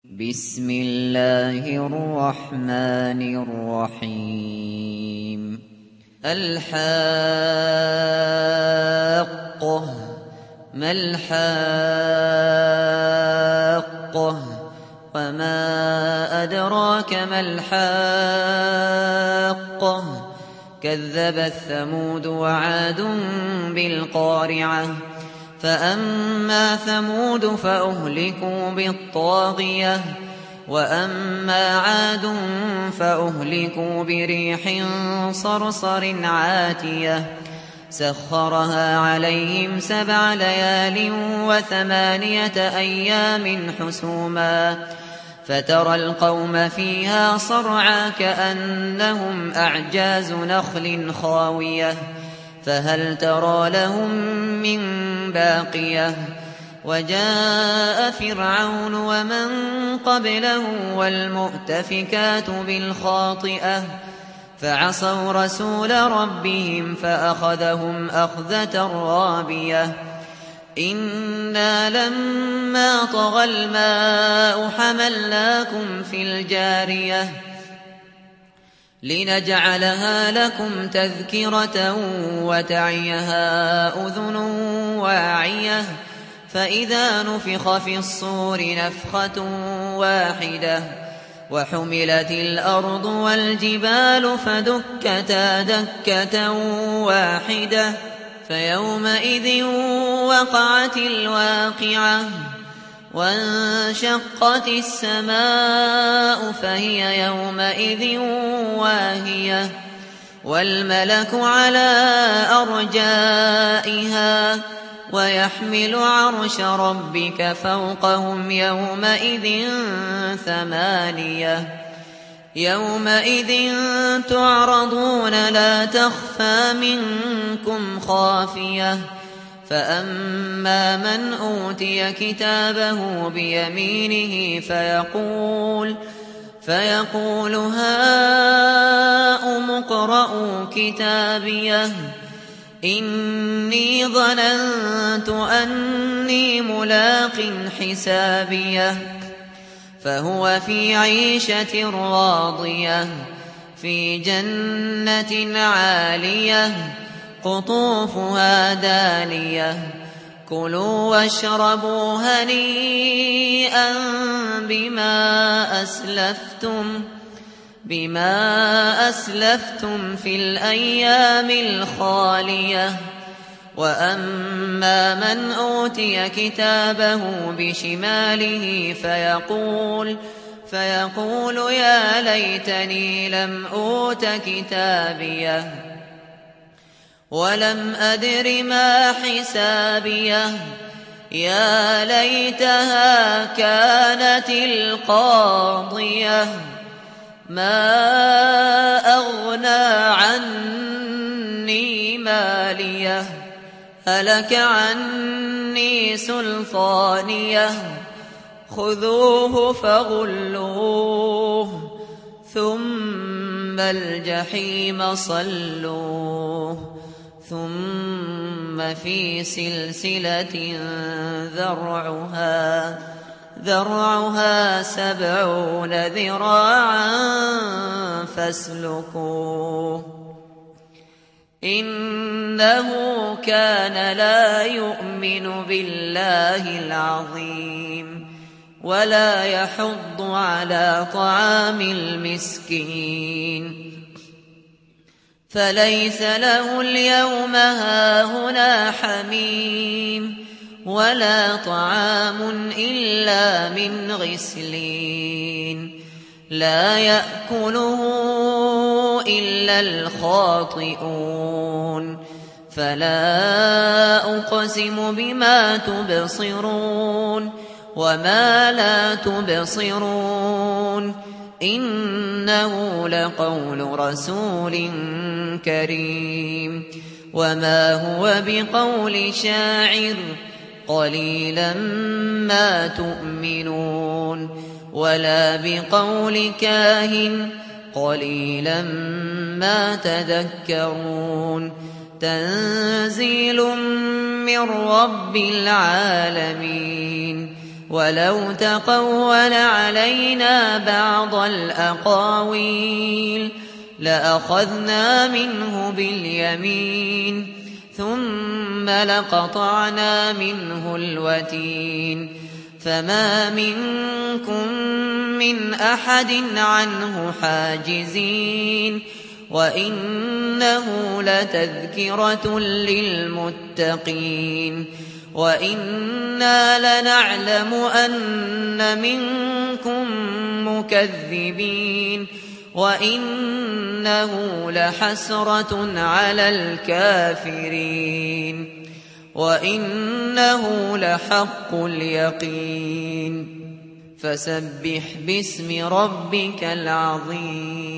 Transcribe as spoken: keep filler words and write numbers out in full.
بسم الله الرحمن الرحيم الحاقة ما الحاقة وما أدراك ما الحاقة كذبت ثمود وعاد بالقارعة فأما ثمود فأهلكوا بالطاغية وأما عاد فأهلكوا بريح صرصر عاتية سخرها عليهم سبع ليال وثمانية أيام حسوما فترى القوم فيها صرعى كأنهم أعجاز نخل خاوية فهل ترى لهم من باقية وجاء فرعون ومن قبله والمؤتفكات بالخاطئة فعصوا رسول ربهم فأخذهم أخذة رابية إنا لما طغى الماء حملناكم في الجارية لنجعلها لكم تذكرة وتعيها أذن واعية فإذا نفخ في الصور نفخة واحدة وحملت الأرض والجبال فدكتا دكة واحدة فيومئذ وقعت الواقعة وانشقت السماء فهي يومئذ واهية والملك على أرجائها ويحمل عرش ربك فوقهم يومئذ ثمانية يومئذ تعرضون لا تخفى منكم خافية فأما من أوتي كتابه بيمينه فيقول فيقول هاؤم اقرءوا كتابيه إني ظننت أني ملاق حسابيه فهو في عيشة راضية في جنة عالية قطوفها دانية كلوا واشربوا هنيئا بما أسلفتم بما أسلفتم في الأيام الخالية وأما من أوتي كتابه بشماله فيقول فيقول يا ليتني لم أوت كتابيه ولم أدر ما حسابيه يا ليتها كانت القاضية ما أغنى عني ماليه هلك عني سلطانيه خذوه فغلوه ثم الجحيم صلوه ثم في سلسلة ذرعها ذرعها سبعون ذراعا فاسلكوه إنه كان لا يؤمن بالله العظيم ولا يحض على طعام المسكين فليس له اليوم هاهنا حميم ولا طعام إلا من غسلين لا يأكله إلا الخاطئون فلا أقسم بما تبصرون وما لا تبصرون إنه لقول رسول كريم وما هو بقول شاعر قليلا ما تؤمنون ولا بقول كاهن قليلا ما تذكرون تنزيل من رب العالمين ولو تقول علينا بعض الأقاويل لأخذنا منه باليمين ثم لقطعنا منه الوتين فما منكم من أحد عنه حاجزين وإنه لتذكرة للمتقين وإنا لنعلم أن منكم مكذبين وإنه لحسرة على الكافرين وإنه لحق اليقين فسبح باسم ربك العظيم.